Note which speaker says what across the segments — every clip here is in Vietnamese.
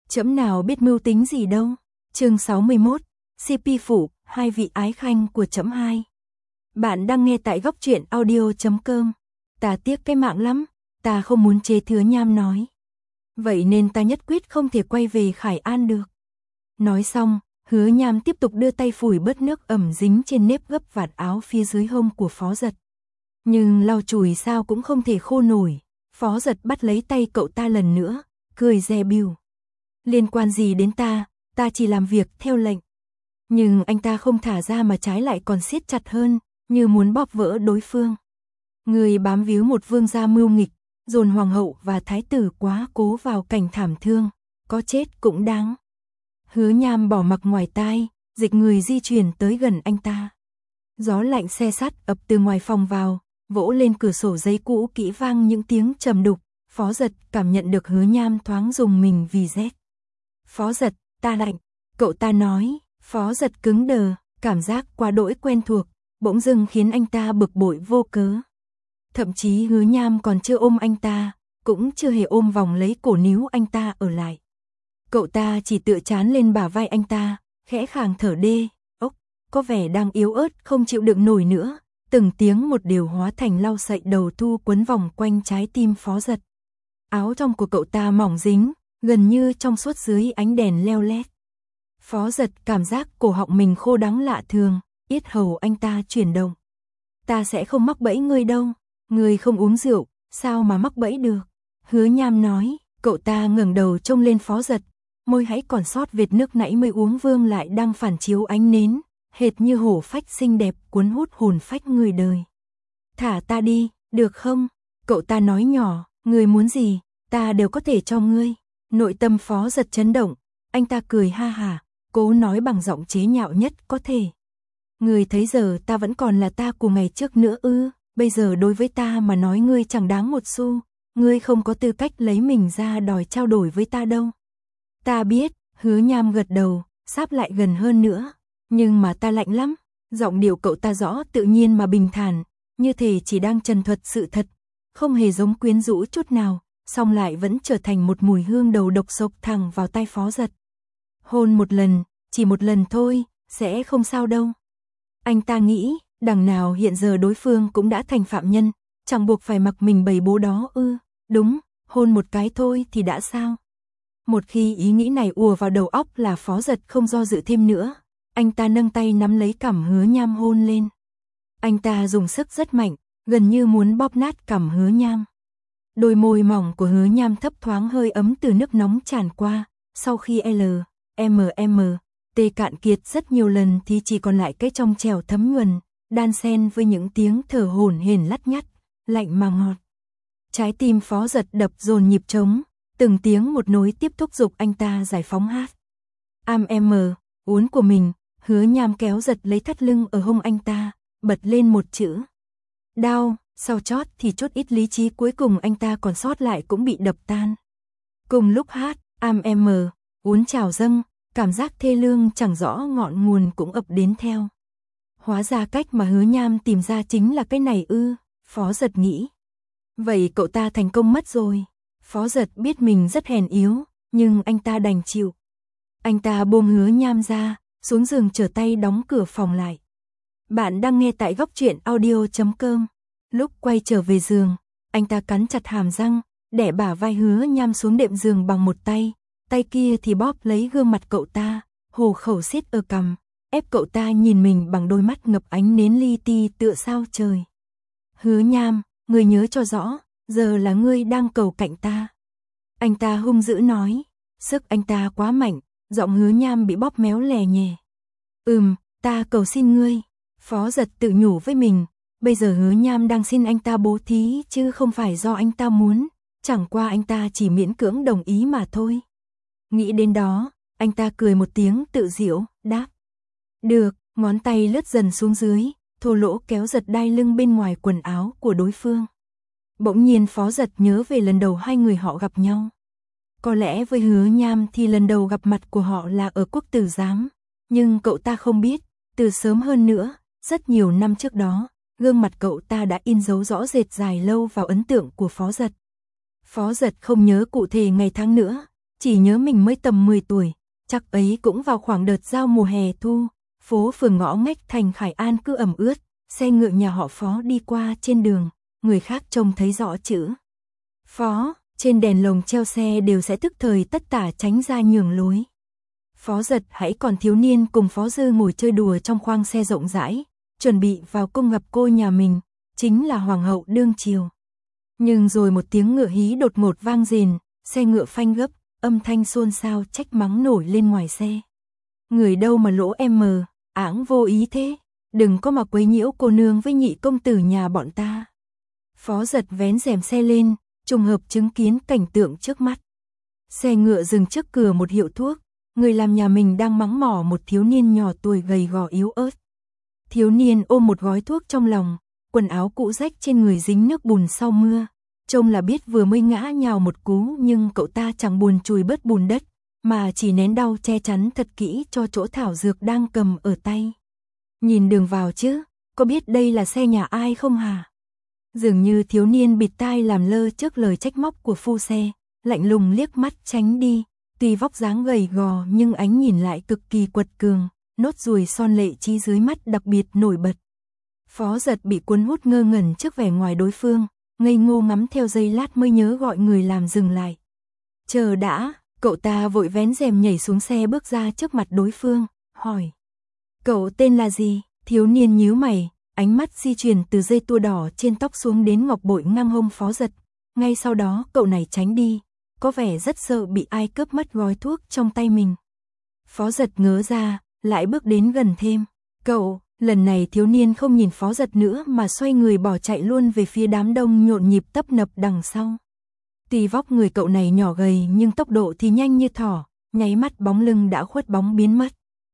Speaker 1: Trẫm nào biết mưu tính gì đâu. Chương 61, CP phủ, hai vị ái khanh của trẫm hai. Bạn đang nghe tại góc truyện audio.com. Ta tiếc cái mạng lắm, ta không muốn chế Hứa Nham nói. Vậy nên ta nhất quyết không thể quay về Khải An được. Nói xong, Hứa Nham tiếp tục đưa tay phủi bớt nước ẩm dính trên nếp gấp vạt áo phía dưới hông của Phó Dật. Nhưng lau chùi sao cũng không thể khô nổi. Phó Dật bắt lấy tay cậu ta lần nữa, cười dè bỉu. Liên quan gì đến ta chỉ làm việc theo lệnh. Nhưng anh ta không thả ra mà trái lại còn siết chặt hơn, như muốn bóp vỡ đối phương. Người bám víu một vương gia mưu nghịch, dồn hoàng hậu và thái tử quá cố vào cảnh thảm thương, có chết cũng đáng. Hứa Nham bỏ mặc ngoài tai, dịch người di chuyển tới gần anh ta. Gió lạnh se sắt ập từ ngoài phòng vào, vỗ lên cửa sổ giấy cũ kỹ vang những tiếng trầm đục. Phó Dật cảm nhận được Hứa Nham thoáng rùng mình vì rét. Phó Dật, ta lạnh, cậu ta nói. Phó Dật cứng đờ, cảm giác quá đỗi quen thuộc, bỗng dưng khiến anh ta bực bội vô cớ. Thậm chí Hứa Nham còn chưa ôm anh ta, cũng chưa hề ôm vòng lấy cổ níu anh ta ở lại. Cậu ta chỉ tựa trán lên bả vai anh ta, khẽ khàng thở đê, ốc, có vẻ đang yếu ớt không chịu đựng nổi nữa. Từng tiếng một đều hóa thành lau sậy đầu thu quấn vòng quanh trái tim Phó Dật. Áo trong của cậu ta mỏng dính, gần như trong suốt dưới ánh đèn leo lét. Phó Dật cảm giác cổ họng mình khô đắng lạ thường, yết hầu anh ta chuyển động. Ta sẽ không mắc bẫy ngươi đâu, ngươi không uống rượu, sao mà mắc bẫy được? Hứa Nham nói. Cậu ta ngẩng đầu trông lên Phó Dật, môi hãy còn sót vệt nước nãy mới uống vương lại đang phản chiếu ánh nến, hệt như hổ phách xinh đẹp cuốn hút hồn phách người đời. Thả ta đi, được không? Cậu ta nói nhỏ, ngươi muốn gì, ta đều có thể cho ngươi. Nội tâm Phó Dật chấn động, anh ta cười ha hả, cố nói bằng giọng chế nhạo nhất có thể. Ngươi thấy giờ ta vẫn còn là ta của ngày trước nữa ư? Bây giờ đối với ta mà nói ngươi chẳng đáng một xu, ngươi không có tư cách lấy mình ra đòi trao đổi với ta đâu. Ta biết. Hứa Nham gật đầu, sáp lại gần hơn nữa. Nhưng mà ta lạnh lắm. Giọng điệu cậu ta rõ tự nhiên mà bình thản, như thể chỉ đang trần thuật sự thật, không hề giống quyến rũ chút nào, song lại vẫn trở thành một mùi hương đầu độc xộc thẳng vào tai Phó Dật. Hôn một lần, chỉ một lần thôi, sẽ không sao đâu. Anh ta nghĩ, đằng nào hiện giờ đối phương cũng đã thành phạm nhân, chẳng buộc phải mặc mình bầy bố đó ư? Đúng, hôn một cái thôi thì đã sao? Một khi ý nghĩ này ùa vào đầu óc là Phó Dật không do dự thêm nữa. Anh ta nâng tay nắm lấy cằm Hứa Nham hôn lên. Anh ta dùng sức rất mạnh, gần như muốn bóp nát cằm Hứa Nham. Đôi môi mỏng của Hứa Nham thấp thoáng hơi ấm từ nước nóng tràn qua. Sau khi T cạn kiệt rất nhiều lần thì chỉ còn lại cái trong trẻo thấm nhuần, đan xen với những tiếng thở hổn hển lắt nhắt, lạnh mà ngọt. Trái tim Phó Dật đập dồn nhịp trống, từng tiếng một nối tiếp thúc giục anh ta giải phóng hát. Uốn của mình. Hứa Nham kéo giật lấy thắt lưng ở hông anh ta, bật lên một chữ. Đau. Sau chót thì chút ít lý trí cuối cùng anh ta còn sót lại cũng bị đập tan. Cùng lúc hát, uốn trào dâng, cảm giác thê lương chẳng rõ ngọn nguồn cũng ập đến theo. Hóa ra cách mà Hứa Nham tìm ra chính là cái này ư? Phó Dật nghĩ. Vậy cậu ta thành công mất rồi. Phó Dật biết mình rất hèn yếu, nhưng anh ta đành chịu. Anh ta buông Hứa Nham ra, xuống giường trở tay đóng cửa phòng lại. Bạn đang nghe tại góc truyện audio.com. Lúc quay trở về giường, anh ta cắn chặt hàm răng, đẻ bả vai Hứa Nham xuống đệm giường bằng một tay, tay kia thì bóp lấy gương mặt cậu ta, hổ khẩu siết ở cằm, ép cậu ta nhìn mình bằng đôi mắt ngập ánh nến li ti tựa sao trời. Hứa Nham, ngươi nhớ cho rõ, giờ là ngươi đang cầu cạnh ta. Anh ta hung dữ nói, sức anh ta quá mạnh, giọng Hứa Nham bị bóp méo lè nhè. Ta cầu xin ngươi. Phó Dật tự nhủ với mình, bây giờ Hứa Nham đang xin anh ta bố thí chứ không phải do anh ta muốn, chẳng qua anh ta chỉ miễn cưỡng đồng ý mà thôi. Nghĩ đến đó, anh ta cười một tiếng tự giễu, đáp. Được, ngón tay lướt dần xuống dưới, thô lỗ kéo giật đai lưng bên ngoài quần áo của đối phương. Bỗng nhiên Phó Dật nhớ về lần đầu hai người họ gặp nhau. Có lẽ với Hứa Nham thì lần đầu gặp mặt của họ là ở Quốc Tử Giám, nhưng cậu ta không biết, từ sớm hơn nữa, rất nhiều năm trước đó, gương mặt cậu ta đã in dấu rõ rệt dài lâu vào ấn tượng của Phó Dật. Phó Dật không nhớ cụ thể ngày tháng nữa, chỉ nhớ mình mới tầm 10 tuổi, chắc ấy cũng vào khoảng đợt giao mùa hè thu, phố phường ngõ ngách thành Khải An cứ ẩm ướt, xe ngựa nhà họ Phó đi qua trên đường, người khác trông thấy rõ chữ Phó, trên đèn lồng treo xe đều sẽ tức thời tất tả tránh ra nhường lối. Phó Giật hãy còn thiếu niên cùng Phó Dư ngồi chơi đùa trong khoang xe rộng rãi, chuẩn bị vào cung gặp cô nhà mình, chính là hoàng hậu đương triều. Nhưng rồi một tiếng ngựa hí đột ngột vang rền, xe ngựa phanh gấp, âm thanh xôn xao trách mắng nổi lên ngoài xe. Người đâu mà lỗ em mờ, áng vô ý thế, đừng có mà quấy nhiễu cô nương với nhị công tử nhà bọn ta. Phó Giật vén rèm xe lên, trùng hợp chứng kiến cảnh tượng trước mắt. Xe ngựa dừng trước cửa một hiệu thuốc, người làm nhà mình đang mắng mỏ một thiếu niên nhỏ tuổi gầy gò yếu ớt. Thiếu niên ôm một gói thuốc trong lòng, quần áo cũ rách trên người dính nước bùn sau mưa. Trông là biết vừa mới ngã nhào một cú, nhưng cậu ta chẳng buồn chùi bớt bùn đất, mà chỉ nén đau che chắn thật kỹ cho chỗ thảo dược đang cầm ở tay. Nhìn đường vào chứ, có biết đây là xe nhà ai không hả? Dường như thiếu niên bịt tai làm lơ trước lời trách móc của phu xe, lạnh lùng liếc mắt tránh đi, tuy vóc dáng gầy gò nhưng ánh nhìn lại cực kỳ quật cường, nốt ruồi son lệ chi dưới mắt đặc biệt nổi bật. Phó Giật bị cuốn hút ngơ ngẩn trước vẻ ngoài đối phương, ngây ngô ngắm theo giây lát mới nhớ gọi người làm dừng lại. Chờ đã, cậu ta vội vén rèm nhảy xuống xe bước ra trước mặt đối phương, hỏi. Cậu tên là gì? Thiếu niên nhíu mày, ánh mắt di chuyển từ dây tua đỏ trên tóc xuống đến ngọc bội ngang hông Phó Giật. Ngay sau đó cậu này tránh đi, có vẻ rất sợ bị ai cướp mất gói thuốc trong tay mình. Phó Giật ngớ ra, lại bước đến gần thêm. Cậu, lần này thiếu niên không nhìn Phó Giật nữa mà xoay người bỏ chạy luôn về phía đám đông nhộn nhịp tấp nập đằng sau. Tuy vóc người cậu này nhỏ gầy nhưng tốc độ thì nhanh như thỏ, nháy mắt bóng lưng đã khuất bóng biến mất.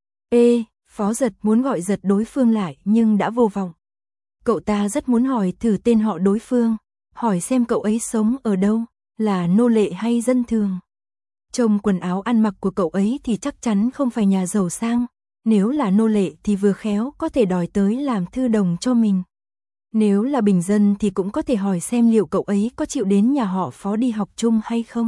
Speaker 1: Ê, Phó Giật muốn gọi giật đối phương lại nhưng đã vô vọng. Cậu ta rất muốn hỏi thử tên họ đối phương, hỏi xem cậu ấy sống ở đâu, là nô lệ hay dân thường. Trông quần áo ăn mặc của cậu ấy thì chắc chắn không phải nhà giàu sang, nếu là nô lệ thì vừa khéo có thể đòi tới làm thư đồng cho mình. Nếu là bình dân thì cũng có thể hỏi xem liệu cậu ấy có chịu đến nhà họ Phó đi học chung hay không.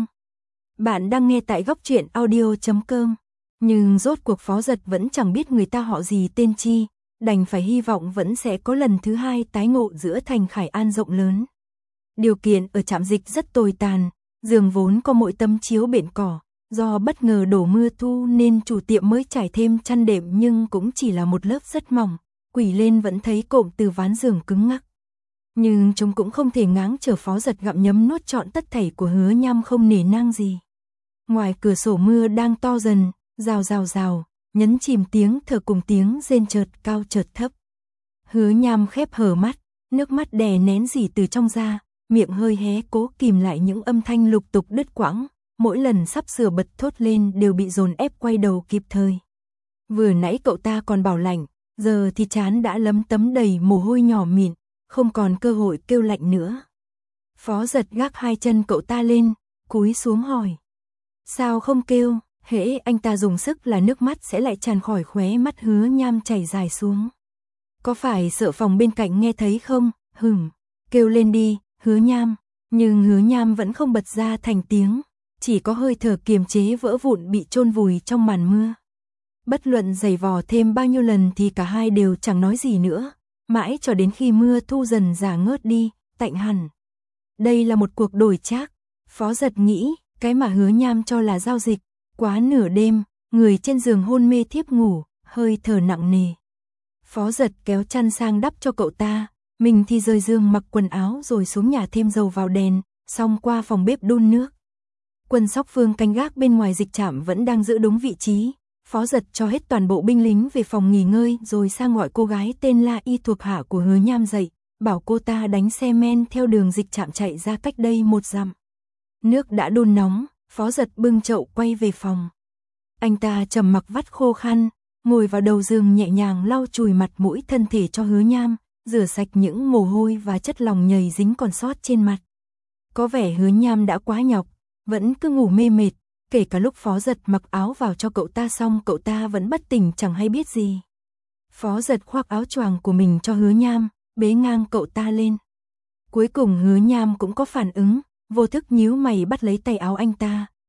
Speaker 1: Bạn đang nghe tại góc truyện audio.com. Nhưng rốt cuộc Phó Giật vẫn chẳng biết người ta họ gì tên chi, đành phải hy vọng vẫn sẽ có lần thứ hai tái ngộ giữa thành Khải An rộng lớn. Điều kiện ở trạm dịch rất tồi tàn, giường vốn có mỗi tấm chiếu bện cỏ, do bất ngờ đổ mưa thu nên chủ tiệm mới trải thêm chăn đệm nhưng cũng chỉ là một lớp rất mỏng, quỳ lên vẫn thấy cộm từ ván giường cứng ngắc. Nhưng chúng cũng không thể ngáng chờ Phó Giật gặm nhấm nuốt trọn tất thảy của Hứa Nham không nể nang gì. Ngoài cửa sổ mưa đang to dần, rào rào rào, nhấn chìm tiếng thở cùng tiếng rên chợt cao chợt thấp. Hứa Nham khép hờ mắt, nước mắt đè nén gì từ trong ra, miệng hơi hé cố kìm lại những âm thanh lục tục đứt quãng, mỗi lần sắp sửa bật thốt lên đều bị dồn ép quay đầu kịp thời. Vừa nãy cậu ta còn bảo lạnh, giờ thì trán đã lấm tấm đầy mồ hôi nhỏ mịn, không còn cơ hội kêu lạnh nữa. Phó Giật gác hai chân cậu ta lên, cúi xuống hỏi. Sao không kêu? Hễ anh ta dùng sức là nước mắt sẽ lại tràn khỏi khóe mắt Hứa Nham chảy dài xuống. Có phải sợ phòng bên cạnh nghe thấy không? Kêu lên đi, Hứa Nham. Nhưng Hứa Nham vẫn không bật ra thành tiếng, chỉ có hơi thở kiềm chế vỡ vụn bị chôn vùi trong màn mưa. Bất luận giày vò thêm bao nhiêu lần thì cả hai đều chẳng nói gì nữa, mãi cho đến khi mưa thu dần giả ngớt đi, tạnh hẳn. Đây là một cuộc đổi trác, Phó Giật nghĩ, cái mà Hứa Nham cho là giao dịch. Quá nửa đêm, người trên giường hôn mê thiếp ngủ, hơi thở nặng nề. Phó Giật kéo chăn sang đắp cho cậu ta, mình thì rời giường mặc quần áo rồi xuống nhà thêm dầu vào đèn, xong qua phòng bếp đun nước. Quân sóc phương canh gác bên ngoài dịch trạm vẫn đang giữ đúng vị trí. Phó Giật cho hết toàn bộ binh lính về phòng nghỉ ngơi rồi sang gọi cô gái tên La Y thuộc hạ của Hứa Nham dậy, bảo cô ta đánh xe men theo đường dịch trạm chạy ra cách đây 1 dặm. Nước đã đun nóng, Phó Giật bưng chậu quay về phòng. Anh ta trầm mặc vắt khô khăn, ngồi vào đầu giường nhẹ nhàng lau chùi mặt mũi thân thể cho Hứa Nham, rửa sạch những mồ hôi và chất lòng nhầy dính còn sót trên mặt. Có vẻ Hứa Nham đã quá nhọc, vẫn cứ ngủ mê mệt, kể cả lúc Phó Giật mặc áo vào cho cậu ta xong cậu ta vẫn bất tỉnh chẳng hay biết gì. Phó Giật khoác áo choàng của mình cho Hứa Nham, bế ngang cậu ta lên. Cuối cùng Hứa Nham cũng có phản ứng, vô thức nhíu mày bắt lấy tay áo anh ta,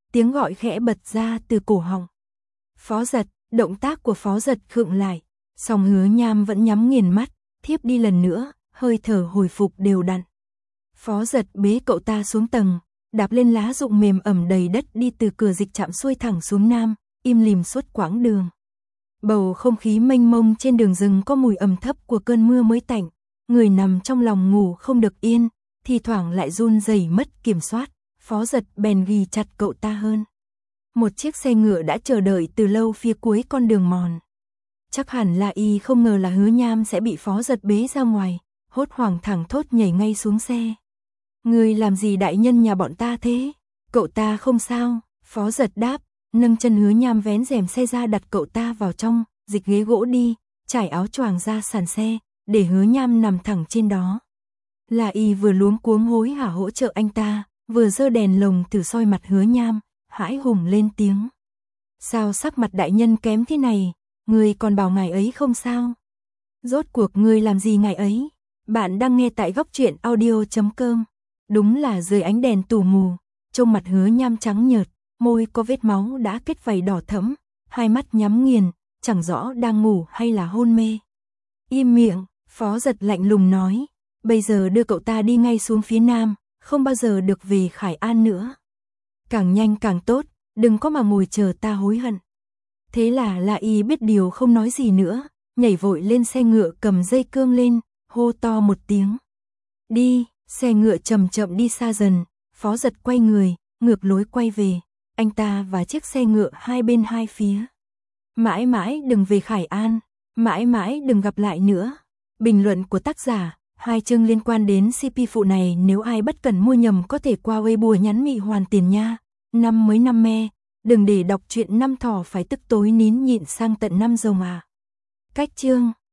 Speaker 1: tiếng gọi khẽ bật ra từ cổ họng. Phó Dật, động tác của Phó Dật khựng lại, song Hứa Nham vẫn nhắm nghiền mắt, thiếp đi lần nữa, hơi thở hồi phục đều đặn. Phó Dật bế cậu ta xuống tầng, đạp lên lá rụng mềm ẩm đầy đất đi từ cửa dịch trạm xuôi thẳng xuống nam, im lìm suốt quãng đường. Bầu không khí mênh mông trên đường rừng có mùi ẩm thấp của cơn mưa mới tạnh, người nằm trong lòng ngủ không được yên, thì thoảng lại run rẩy mất kiểm soát, Phó Dật bèn ghì chặt cậu ta hơn. Một chiếc xe ngựa đã chờ đợi từ lâu phía cuối con đường mòn. Chắc hẳn là y không ngờ là Hứa Nham sẽ bị Phó Dật bế ra ngoài, hốt hoảng thẳng thốt nhảy ngay xuống xe. Người làm gì đại nhân nhà bọn ta thế? Cậu ta không sao, Phó Dật đáp, nâng chân Hứa Nham vén rèm xe ra đặt cậu ta vào trong, dịch ghế gỗ đi, trải áo choàng ra sàn xe, để Hứa Nham nằm thẳng trên đó. Là y vừa luống cuống hối hả hỗ trợ anh ta, vừa giơ đèn lồng thử soi mặt Hứa Nham, hãi hùng lên tiếng. Sao sắc mặt đại nhân kém thế này, người còn bảo ngài ấy không sao? Rốt cuộc người làm gì ngài ấy? Bạn đang nghe tại góc truyện audio.com. Đúng là dưới ánh đèn tù mù, trông mặt Hứa Nham trắng nhợt, môi có vết máu đã kết vảy đỏ thẫm, hai mắt nhắm nghiền, chẳng rõ đang ngủ hay là hôn mê. Im miệng, Phó Dật lạnh lùng nói, bây giờ đưa cậu ta đi ngay xuống phía nam, không bao giờ được về Khải An nữa. Càng nhanh càng tốt, đừng có mà ngồi chờ ta hối hận. Thế là La Y biết điều không nói gì nữa, nhảy vội lên xe ngựa cầm dây cương lên, hô to một tiếng. Đi, xe ngựa chậm chậm đi xa dần, Phó Dật quay người, ngược lối quay về, anh ta và chiếc xe ngựa hai bên hai phía. Mãi mãi đừng về Khải An, mãi mãi đừng gặp lại nữa. Bình luận của tác giả, 2 chương liên quan đến CP phụ này, nếu ai bất cẩn mua nhầm có thể qua Weibo nhắn mị hoàn tiền nha. Năm mới năm me, đừng để đọc truyện năm thỏ phải tức tối nín nhịn sang tận năm rồng à. Cách chương